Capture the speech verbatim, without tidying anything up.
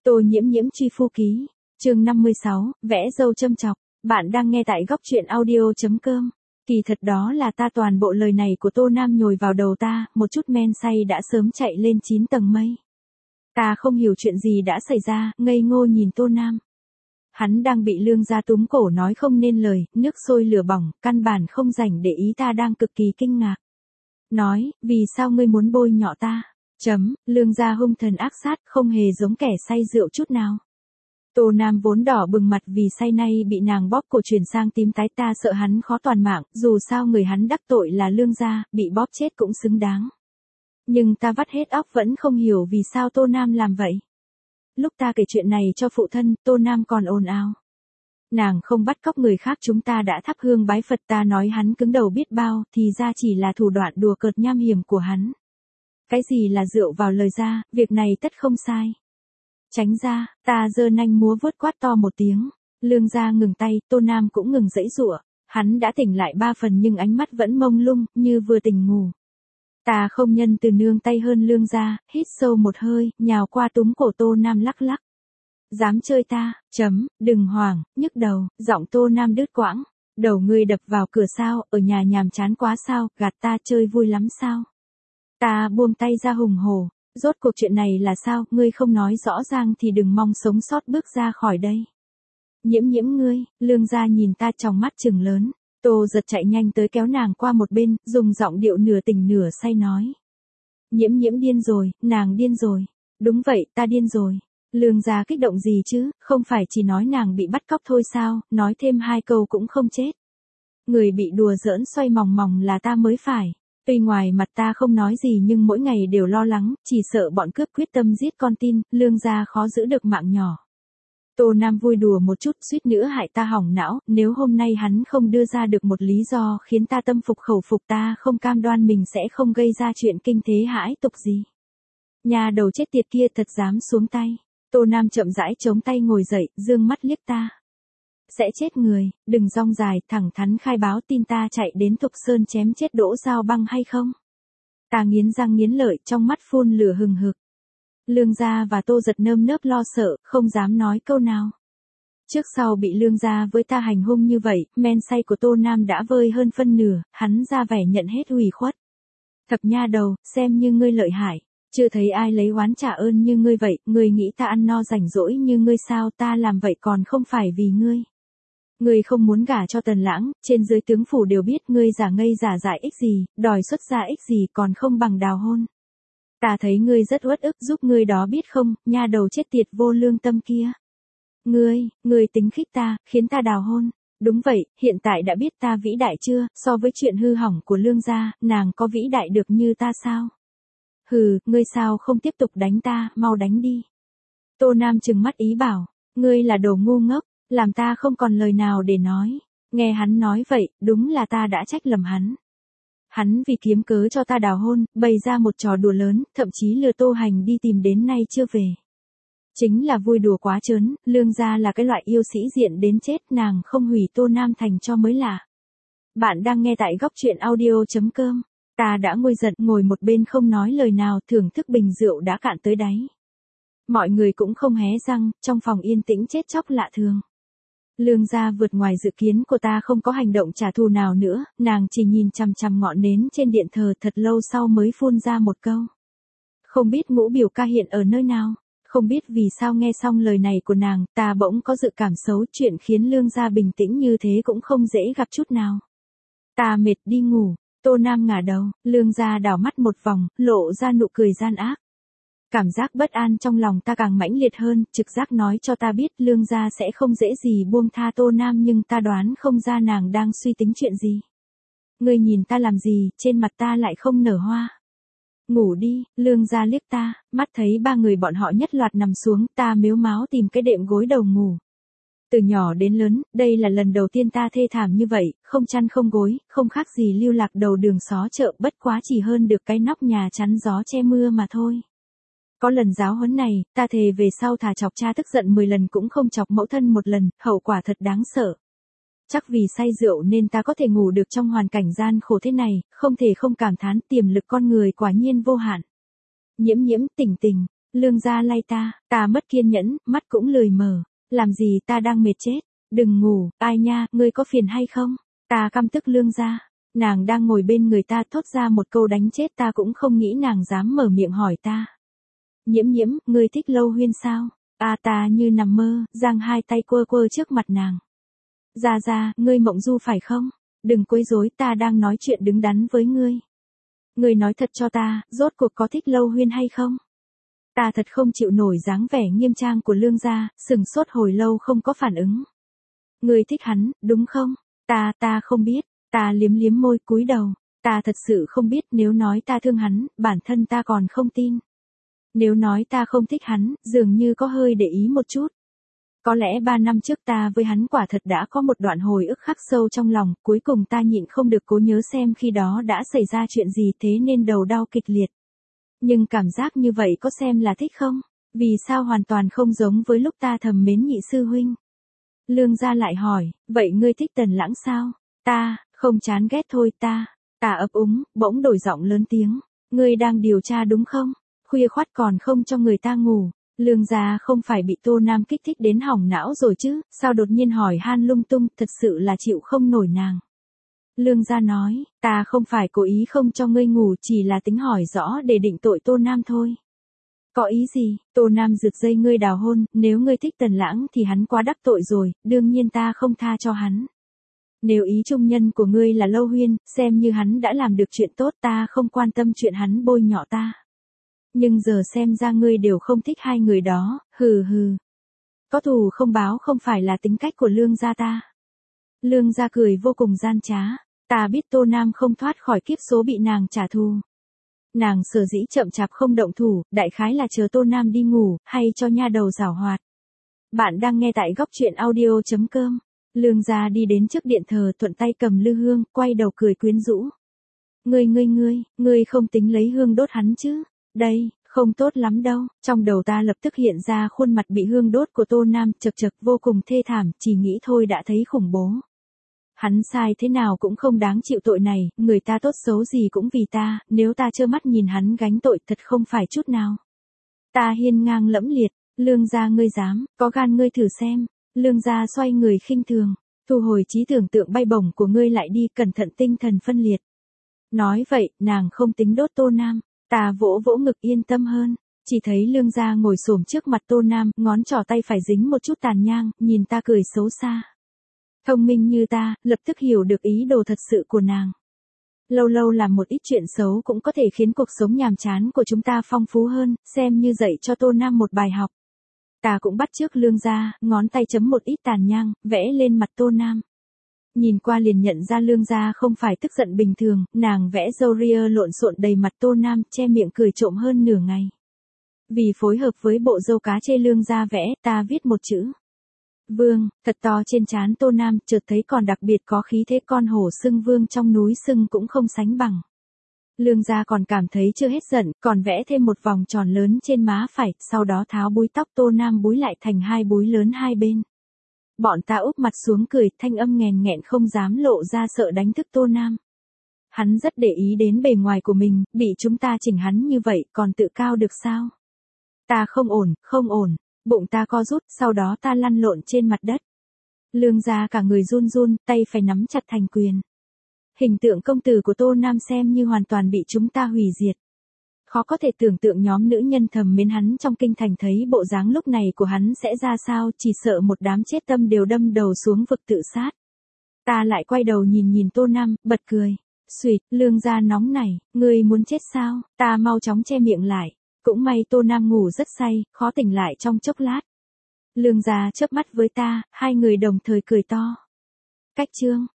Tô Nhiễm Nhiễm truy phu ký, chương năm mươi sáu, vẽ dâu châm chọc, bạn đang nghe tại góc truyện audio.com. Kỳ thật đó là ta, toàn bộ lời này của Tô Nam nhồi vào đầu ta, một chút men say đã sớm chạy lên chín tầng mây. Ta không hiểu chuyện gì đã xảy ra, ngây ngô nhìn Tô Nam. Hắn đang bị Lương gia túm cổ nói không nên lời, nước sôi lửa bỏng, căn bản không rảnh để ý ta đang cực kỳ kinh ngạc. Nói, vì sao ngươi muốn bôi nhọ ta? Chấm, Lương gia hung thần ác sát, không hề giống kẻ say rượu chút nào. Tô Nam vốn đỏ bừng mặt vì say nay bị nàng bóp cổ chuyển sang tím tái, ta sợ hắn khó toàn mạng, dù sao người hắn đắc tội là Lương gia, bị bóp chết cũng xứng đáng. Nhưng ta vắt hết óc vẫn không hiểu vì sao Tô Nam làm vậy. Lúc ta kể chuyện này cho phụ thân, Tô Nam còn ồn ào. Nàng không bắt cóc người khác, chúng ta đã thắp hương bái Phật, ta nói hắn cứng đầu biết bao, thì ra chỉ là thủ đoạn đùa cợt nham hiểm của hắn. Cái gì là rượu vào lời ra, việc này tất không sai. Tránh ra, ta giơ nanh múa vuốt quát to một tiếng. Lương gia ngừng tay, Tô Nam cũng ngừng giãy giụa. Hắn đã tỉnh lại ba phần nhưng ánh mắt vẫn mông lung, như vừa tỉnh ngủ. Ta không nhân từ nương tay hơn Lương gia, hít sâu một hơi, nhào qua túm cổ Tô Nam lắc lắc. Dám chơi ta, chấm, đừng hoảng, nhức đầu, giọng Tô Nam đứt quãng. Đầu ngươi đập vào cửa sao, ở nhà nhàm chán quá sao, gạt ta chơi vui lắm sao? Ta buông tay ra hùng hổ, rốt cuộc chuyện này là sao, ngươi không nói rõ ràng thì đừng mong sống sót bước ra khỏi đây. Nhiễm Nhiễm ngươi, Lương gia nhìn ta trong mắt trừng lớn. Tô Giật chạy nhanh tới kéo nàng qua một bên, dùng giọng điệu nửa tỉnh nửa say nói. Nhiễm Nhiễm điên rồi, nàng điên rồi. Đúng vậy, ta điên rồi. Lương gia kích động gì chứ, không phải chỉ nói nàng bị bắt cóc thôi sao, nói thêm hai câu cũng không chết. Người bị đùa giỡn xoay mòng mòng là ta mới phải. Tuy ngoài mặt ta không nói gì nhưng mỗi ngày đều lo lắng, chỉ sợ bọn cướp quyết tâm giết con tin, Lương gia khó giữ được mạng nhỏ. Tô Nam vui đùa một chút, suýt nữa hại ta hỏng não, nếu hôm nay hắn không đưa ra được một lý do khiến ta tâm phục khẩu phục, ta không cam đoan mình sẽ không gây ra chuyện kinh thế hãi tục gì. Nhà đầu chết tiệt kia thật dám xuống tay. Tô Nam chậm rãi chống tay ngồi dậy, dương mắt liếc ta. Sẽ chết người, đừng rong dài, thẳng thắn khai báo, tin ta chạy đến Thục Sơn chém chết Đỗ Giao Băng hay không? Ta nghiến răng nghiến lợi, trong mắt phun lửa hừng hực. Lương gia và Tô Giật nơm nớp lo sợ, không dám nói câu nào. Trước sau bị Lương gia với ta hành hung như vậy, men say của Tô Nam đã vơi hơn phân nửa, hắn ra vẻ nhận hết ủy khuất. Thập nha đầu, xem như ngươi lợi hại. Chưa thấy ai lấy oán trả ơn như ngươi vậy, ngươi nghĩ ta ăn no rảnh rỗi như ngươi sao, ta làm vậy còn không phải vì ngươi. Ngươi không muốn gả cho Tần Lãng, trên dưới tướng phủ đều biết ngươi giả ngây giả dại ích gì, đòi xuất gia ích gì còn không bằng đào hôn. Ta thấy ngươi rất uất ức, giúp ngươi đó biết không, nha đầu chết tiệt vô lương tâm kia. Ngươi, ngươi tính khích ta, khiến ta đào hôn. Đúng vậy, hiện tại đã biết ta vĩ đại chưa, so với chuyện hư hỏng của Lương gia, nàng có vĩ đại được như ta sao? Hừ, ngươi sao không tiếp tục đánh ta, mau đánh đi. Tô Nam trừng mắt ý bảo, ngươi là đồ ngu ngốc, làm ta không còn lời nào để nói. Nghe hắn nói vậy, đúng là ta đã trách lầm hắn. Hắn vì kiếm cớ cho ta đào hôn, bày ra một trò đùa lớn, thậm chí lừa Tô Hành đi tìm đến nay chưa về. Chính là vui đùa quá trớn, Lương gia là cái loại yêu sĩ diện đến chết, nàng không hủy Tô Nam thành cho mới lạ. Bạn đang nghe tại góc truyện audio.com. Ta đã nguôi giận, ngồi một bên không nói lời nào, thưởng thức bình rượu đã cạn tới đáy. Mọi người cũng không hé răng, trong phòng yên tĩnh chết chóc lạ thường. Lương gia vượt ngoài dự kiến của ta, không có hành động trả thù nào nữa, nàng chỉ nhìn chằm chằm ngọn nến trên điện thờ thật lâu sau mới phun ra một câu. Không biết Ngũ biểu ca hiện ở nơi nào, không biết vì sao nghe xong lời này của nàng, ta bỗng có dự cảm xấu, chuyện khiến Lương gia bình tĩnh như thế cũng không dễ gặp chút nào. Ta mệt đi ngủ. Tô Nam ngả đầu, Lương gia đảo mắt một vòng, lộ ra nụ cười gian ác. Cảm giác bất an trong lòng ta càng mãnh liệt hơn, trực giác nói cho ta biết Lương gia sẽ không dễ gì buông tha Tô Nam, nhưng ta đoán không ra nàng đang suy tính chuyện gì. Ngươi nhìn ta làm gì, trên mặt ta lại không nở hoa. Ngủ đi, Lương gia liếc ta, mắt thấy ba người bọn họ nhất loạt nằm xuống, ta mếu máo tìm cái đệm gối đầu ngủ. Từ nhỏ đến lớn, đây là lần đầu tiên ta thê thảm như vậy, không chăn không gối, không khác gì lưu lạc đầu đường xó chợ, bất quá chỉ hơn được cái nóc nhà chắn gió che mưa mà thôi. Có lần giáo huấn này, ta thề về sau thà chọc cha tức giận mười lần cũng không chọc mẫu thân một lần, hậu quả thật đáng sợ. Chắc vì say rượu nên ta có thể ngủ được trong hoàn cảnh gian khổ thế này, không thể không cảm thán tiềm lực con người quả nhiên vô hạn. Nhiễm Nhiễm, tỉnh tỉnh. Lương gia lay ta, ta mất kiên nhẫn, mắt cũng lười mở. Làm gì, ta đang mệt chết. Đừng ngủ, ai nha, ngươi có phiền hay không? Ta căm tức Lương gia. Nàng đang ngồi bên người ta thốt ra một câu đánh chết ta cũng không nghĩ nàng dám mở miệng hỏi ta. Nhiễm nhiễm, ngươi thích Lâu Huyên sao? À ta như nằm mơ, giang hai tay quơ quơ trước mặt nàng. Ra ra, ngươi mộng du phải không? Đừng quấy rối, ta đang nói chuyện đứng đắn với ngươi. Ngươi nói thật cho ta, rốt cuộc có thích Lâu Huyên hay không? Ta thật không chịu nổi dáng vẻ nghiêm trang của Lương gia, sừng sốt hồi lâu không có phản ứng. Ngươi thích hắn, đúng không? Ta, ta không biết, ta liếm liếm môi cúi đầu, ta thật sự không biết, nếu nói ta thương hắn, bản thân ta còn không tin. Nếu nói ta không thích hắn, dường như có hơi để ý một chút. Có lẽ ba năm trước ta với hắn quả thật đã có một đoạn hồi ức khắc sâu trong lòng, cuối cùng ta nhịn không được cố nhớ xem khi đó đã xảy ra chuyện gì thế nên đầu đau kịch liệt. Nhưng cảm giác như vậy có xem là thích không? Vì sao hoàn toàn không giống với lúc ta thầm mến nhị sư huynh? Lương gia lại hỏi, vậy ngươi thích Tần Lãng sao? Ta, không chán ghét thôi ta. Ta ấp úng, bỗng đổi giọng lớn tiếng. Ngươi đang điều tra đúng không? Khuya khoắt còn không cho người ta ngủ. Lương gia không phải bị Tô Nam kích thích đến hỏng não rồi chứ, sao đột nhiên hỏi han lung tung, thật sự là chịu không nổi nàng. Lương gia nói, ta không phải cố ý không cho ngươi ngủ, chỉ là tính hỏi rõ để định tội Tô Nam thôi. Có ý gì? Tô Nam rực dây ngươi đào hôn, nếu ngươi thích Tần Lãng thì hắn quá đắc tội rồi, đương nhiên ta không tha cho hắn. Nếu ý trung nhân của ngươi là Lâu Huyên, xem như hắn đã làm được chuyện tốt, ta không quan tâm chuyện hắn bôi nhọ ta. Nhưng giờ xem ra ngươi đều không thích hai người đó, hừ hừ. Có thù không báo không phải là tính cách của Lương gia ta. Lương gia cười vô cùng gian trá, ta biết Tô Nam không thoát khỏi kiếp số bị nàng trả thù. Nàng sở dĩ chậm chạp không động thủ, đại khái là chờ Tô Nam đi ngủ, hay cho nha đầu giảo hoạt. Bạn đang nghe tại góc truyện audio chấm com. Lương gia đi đến trước điện thờ thuận tay cầm lư hương, quay đầu cười quyến rũ. Ngươi ngươi ngươi, ngươi không tính lấy hương đốt hắn chứ? Đây, không tốt lắm đâu. Trong đầu ta lập tức hiện ra khuôn mặt bị hương đốt của Tô Nam, chật chật vô cùng thê thảm, chỉ nghĩ thôi đã thấy khủng bố. Hắn sai thế nào cũng không đáng chịu tội này, người ta tốt xấu gì cũng vì ta, nếu ta trơ mắt nhìn hắn gánh tội thật không phải chút nào. Ta hiên ngang lẫm liệt, Lương gia ngươi dám, có gan ngươi thử xem. Lương gia xoay người khinh thường, thu hồi trí tưởng tượng bay bổng của ngươi lại đi, cẩn thận tinh thần phân liệt. Nói vậy, nàng không tính đốt Tô Nam, ta vỗ vỗ ngực yên tâm hơn, chỉ thấy Lương gia ngồi xổm trước mặt Tô Nam, ngón trỏ tay phải dính một chút tàn nhang, nhìn ta cười xấu xa. Thông minh như ta, lập tức hiểu được ý đồ thật sự của nàng. Lâu lâu làm một ít chuyện xấu cũng có thể khiến cuộc sống nhàm chán của chúng ta phong phú hơn, xem như dạy cho Tô Nam một bài học. Ta cũng bắt chước Lương gia, ngón tay chấm một ít tàn nhang, vẽ lên mặt Tô Nam. Nhìn qua liền nhận ra Lương gia không phải tức giận bình thường, nàng vẽ râu ria lộn xộn đầy mặt Tô Nam, che miệng cười trộm hơn nửa ngày. Vì phối hợp với bộ râu cá chê Lương gia vẽ, ta viết một chữ. Vương, thật to trên trán Tô Nam, chợt thấy còn đặc biệt có khí thế, con hổ sưng vương trong núi sưng cũng không sánh bằng. Lương gia còn cảm thấy chưa hết giận, còn vẽ thêm một vòng tròn lớn trên má phải, sau đó tháo búi tóc Tô Nam búi lại thành hai búi lớn hai bên. Bọn ta úp mặt xuống cười, thanh âm nghèn nghẹn không dám lộ ra sợ đánh thức Tô Nam. Hắn rất để ý đến bề ngoài của mình, bị chúng ta chỉnh hắn như vậy, còn tự cao được sao? Ta không ổn, không ổn. Bụng ta co rút, sau đó ta lăn lộn trên mặt đất. Lương gia cả người run run, tay phải nắm chặt thành quyền. Hình tượng công tử của Tô Nam xem như hoàn toàn bị chúng ta hủy diệt. Khó có thể tưởng tượng nhóm nữ nhân thầm mến hắn trong kinh thành thấy bộ dáng lúc này của hắn sẽ ra sao, chỉ sợ một đám chết tâm đều đâm đầu xuống vực tự sát. Ta lại quay đầu nhìn nhìn Tô Nam, bật cười. Xuyệt, Lương gia nóng này, ngươi muốn chết sao? Ta mau chóng che miệng lại. Cũng may Tô Nam ngủ rất say, khó tỉnh lại trong chốc lát. Lương gia chớp mắt với ta, hai người đồng thời cười to. Cách chương